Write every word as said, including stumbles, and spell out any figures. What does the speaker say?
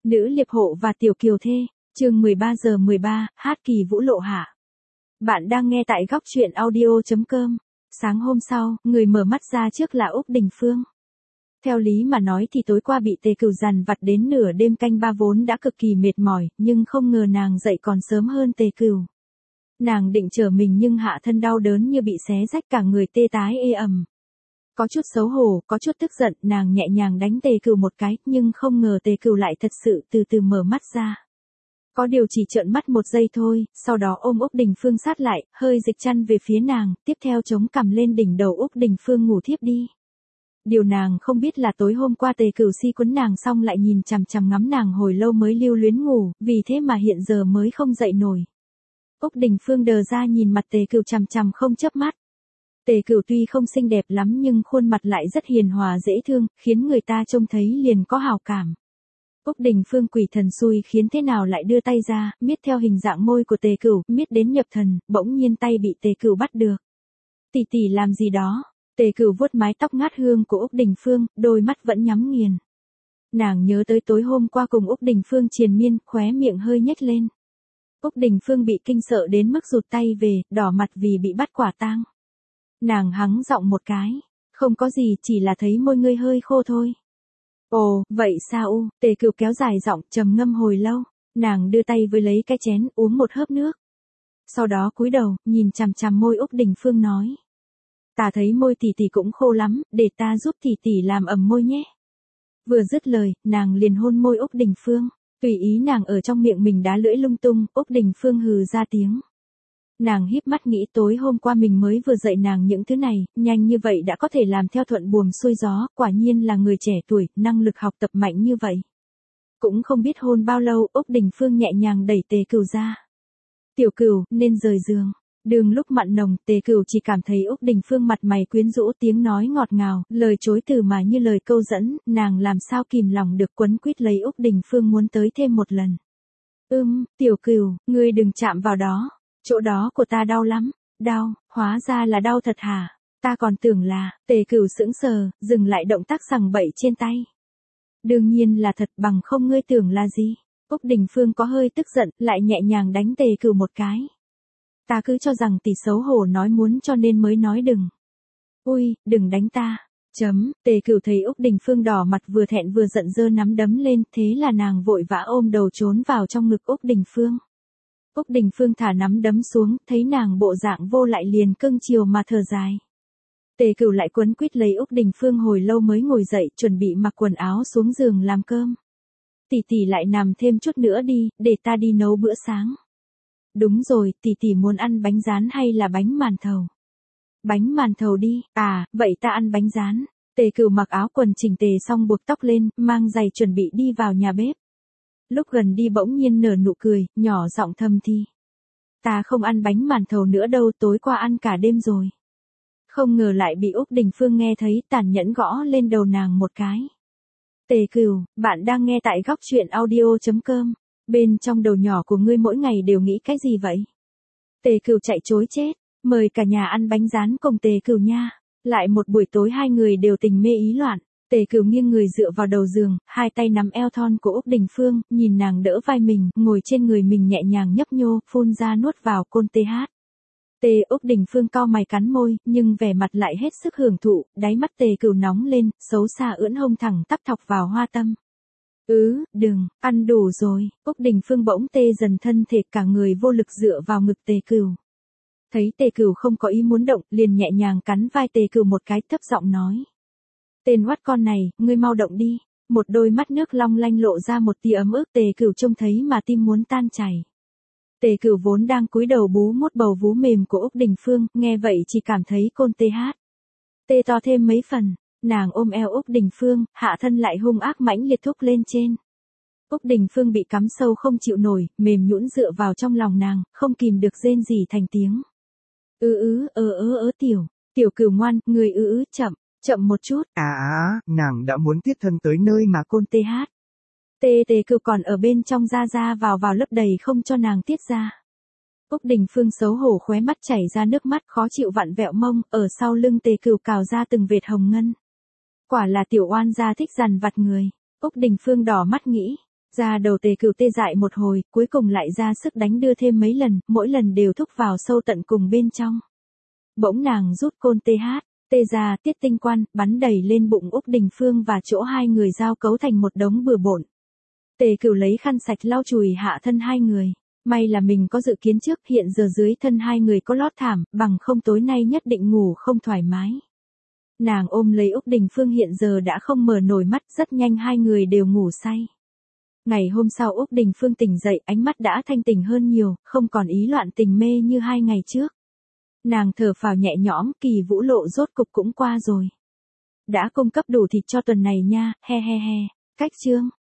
Nữ liệp hộ và tiểu kiều thê, chương mười ba giờ mười ba, hát kỳ vũ lộ hạ. Bạn đang nghe tại góc truyện audio chấm com. Sáng hôm sau, người mở mắt ra trước là Úc Đình Phương. Theo lý mà nói thì tối qua bị Tề Cửu dằn vặt đến nửa đêm canh ba vốn đã cực kỳ mệt mỏi, nhưng không ngờ nàng dậy còn sớm hơn Tề Cửu. Nàng định chở mình nhưng hạ thân đau đớn như bị xé rách cả người tê tái ê ẩm. Có chút xấu hổ, có chút tức giận, nàng nhẹ nhàng đánh Tề Cửu một cái, nhưng không ngờ Tề Cửu lại thật sự từ từ mở mắt ra. Có điều chỉ trợn mắt một giây thôi, sau đó ôm Úc Đình Phương sát lại, hơi dịch chăn về phía nàng, tiếp theo chống cằm lên đỉnh đầu Úc Đình Phương ngủ thiếp đi. Điều nàng không biết là tối hôm qua Tề Cửu si quấn nàng xong lại nhìn chằm chằm ngắm nàng hồi lâu mới lưu luyến ngủ, vì thế mà hiện giờ mới không dậy nổi. Úc Đình Phương đờ ra nhìn mặt Tề Cửu chằm chằm không chớp mắt. Tề Cửu tuy không xinh đẹp lắm nhưng khuôn mặt lại rất hiền hòa dễ thương, khiến người ta trông thấy liền có hào cảm. Úc Đình Phương quỷ thần xui khiến thế nào lại đưa tay ra, miết theo hình dạng môi của Tề Cửu, miết đến nhập thần, bỗng nhiên tay bị Tề Cửu bắt được. Tỷ tỷ làm gì đó? Tề Cửu vuốt mái tóc ngát hương của Úc Đình Phương, đôi mắt vẫn nhắm nghiền. Nàng nhớ tới tối hôm qua cùng Úc Đình Phương triền miên, khóe miệng hơi nhếch lên. Úc Đình Phương bị kinh sợ đến mức rụt tay về, đỏ mặt vì bị bắt quả tang. Nàng hắng giọng một cái, không có gì, chỉ là thấy môi ngươi hơi khô thôi. Ồ, vậy sao u? Tề Cửu kéo dài giọng, trầm ngâm hồi lâu, nàng đưa tay với lấy cái chén, uống một hớp nước. Sau đó cúi đầu, nhìn chằm chằm môi Úc Đình Phương nói. Ta thấy môi tỷ tỷ cũng khô lắm, để ta giúp tỷ tỷ làm ẩm môi nhé. Vừa dứt lời, nàng liền hôn môi Úc Đình Phương, tùy ý nàng ở trong miệng mình đá lưỡi lung tung, Úc Đình Phương hừ ra tiếng. Nàng híp mắt nghĩ tối hôm qua mình mới vừa dạy nàng những thứ này, nhanh như vậy đã có thể làm theo thuận buồm xuôi gió, quả nhiên là người trẻ tuổi, năng lực học tập mạnh như vậy. Cũng không biết hôn bao lâu, Úc Đình Phương nhẹ nhàng đẩy Tề Cửu ra. Tiểu Cửu, nên rời giường. Đường lúc mặn nồng, Tề Cửu chỉ cảm thấy Úc Đình Phương mặt mày quyến rũ, tiếng nói ngọt ngào, lời chối từ mà như lời câu dẫn, nàng làm sao kìm lòng được, quấn quýt lấy Úc Đình Phương muốn tới thêm một lần. Ưm, Tiểu Cửu, ngươi đừng chạm vào đó. Chỗ đó của ta đau lắm. Đau, hóa ra là đau thật hả? Ta còn tưởng là, Tề Cửu sững sờ, dừng lại động tác sằng bậy trên tay. Đương nhiên là thật, bằng không ngươi tưởng là gì? Úc Đình Phương có hơi tức giận, lại nhẹ nhàng đánh Tề Cửu một cái. Ta cứ cho rằng tỷ xấu hổ nói muốn cho nên mới nói đừng. Ui, đừng đánh ta. Chấm, Tề Cửu thấy Úc Đình Phương đỏ mặt vừa thẹn vừa giận giơ nắm đấm lên, thế là nàng vội vã ôm đầu trốn vào trong ngực Úc Đình Phương. Úc Đình Phương thả nắm đấm xuống, thấy nàng bộ dạng vô lại liền cưng chiều mà thở dài. Tề Cửu lại quấn quýt lấy Úc Đình Phương hồi lâu mới ngồi dậy, chuẩn bị mặc quần áo xuống giường làm cơm. Tỷ tỷ lại nằm thêm chút nữa đi, để ta đi nấu bữa sáng. Đúng rồi, tỷ tỷ muốn ăn bánh rán hay là bánh màn thầu? Bánh màn thầu đi, à, vậy ta ăn bánh rán. Tề Cửu mặc áo quần chỉnh tề xong buộc tóc lên, mang giày chuẩn bị đi vào nhà bếp. Lúc gần đi bỗng nhiên nở nụ cười, nhỏ giọng thầm thì. Ta không ăn bánh màn thầu nữa đâu, tối qua ăn cả đêm rồi. Không ngờ lại bị Úc Đình Phương nghe thấy, tàn nhẫn gõ lên đầu nàng một cái. Tề Cửu, bạn đang nghe tại góc truyện audio chấm com. Bên trong đầu nhỏ của ngươi mỗi ngày đều nghĩ cái gì vậy? Tề Cửu chạy chối chết, mời cả nhà ăn bánh rán cùng Tề Cửu nha. Lại một buổi tối hai người đều tình mê ý loạn. Tề Cửu nghiêng người dựa vào đầu giường, hai tay nắm eo thon của Úc Đình Phương, nhìn nàng đỡ vai mình, ngồi trên người mình nhẹ nhàng nhấp nhô, phun ra nuốt vào côn tê hát. Tề Úc Đình Phương cau mày cắn môi, nhưng vẻ mặt lại hết sức hưởng thụ, đáy mắt Tề Cửu nóng lên, xấu xa ưỡn hông thẳng tắp thọc vào hoa tâm. Ừ, đừng, ăn đủ rồi. Úc Đình Phương bỗng tê dần thân thể, cả người vô lực dựa vào ngực Tề Cửu. Thấy Tề Cửu không có ý muốn động, liền nhẹ nhàng cắn vai Tề Cửu một cái, thấp giọng nói. Tên oát con này, ngươi mau động đi. Một đôi mắt nước long lanh lộ ra một tia ấm ức, Tề Cửu trông thấy mà tim muốn tan chảy. Tề Cửu vốn đang cúi đầu bú mút bầu vú mềm của Úc Đình Phương, nghe vậy chỉ cảm thấy côn tê hát. Tê to thêm mấy phần, nàng ôm eo Úc Đình Phương, hạ thân lại hung ác mãnh liệt thúc lên trên. Úc Đình Phương bị cắm sâu không chịu nổi, mềm nhũn dựa vào trong lòng nàng, không kìm được rên rỉ thành tiếng. Ư ứ, ơ ớ ớ tiểu, Tiểu Cửu ngoan, người ư ứ, chậm. Chậm một chút. À á, nàng đã muốn tiết thân tới nơi mà côn tê hát. Tê Tề Cửu còn ở bên trong ra ra vào vào lấp đầy không cho nàng tiết ra. Úc Đình Phương xấu hổ khóe mắt chảy ra nước mắt, khó chịu vặn vẹo mông, ở sau lưng Tề Cửu cào ra từng vệt hồng ngân. Quả là tiểu oan gia thích dằn vặt người. Úc Đình Phương đỏ mắt nghĩ, Da đầu Tề Cửu tê dại một hồi, cuối cùng lại ra sức đánh đưa thêm mấy lần, mỗi lần đều thúc vào sâu tận cùng bên trong. Bỗng nàng rút côn tê hát, tê ra tiết tinh quan, bắn đầy lên bụng Úc Đình Phương và chỗ hai người giao cấu thành một đống bừa bộn. Tề Cửu lấy khăn sạch lau chùi hạ thân hai người. May là mình có dự kiến trước, hiện giờ dưới thân hai người có lót thảm, bằng không tối nay nhất định ngủ không thoải mái. Nàng ôm lấy Úc Đình Phương hiện giờ đã không mở nổi mắt, rất nhanh hai người đều ngủ say. Ngày hôm sau Úc Đình Phương tỉnh dậy, ánh mắt đã thanh tỉnh hơn nhiều, không còn ý loạn tình mê như hai ngày trước. Nàng thở phào nhẹ nhõm, kỳ vũ lộ rốt cục cũng qua rồi. Đã cung cấp đủ thịt cho tuần này nha, he he he. Cách chương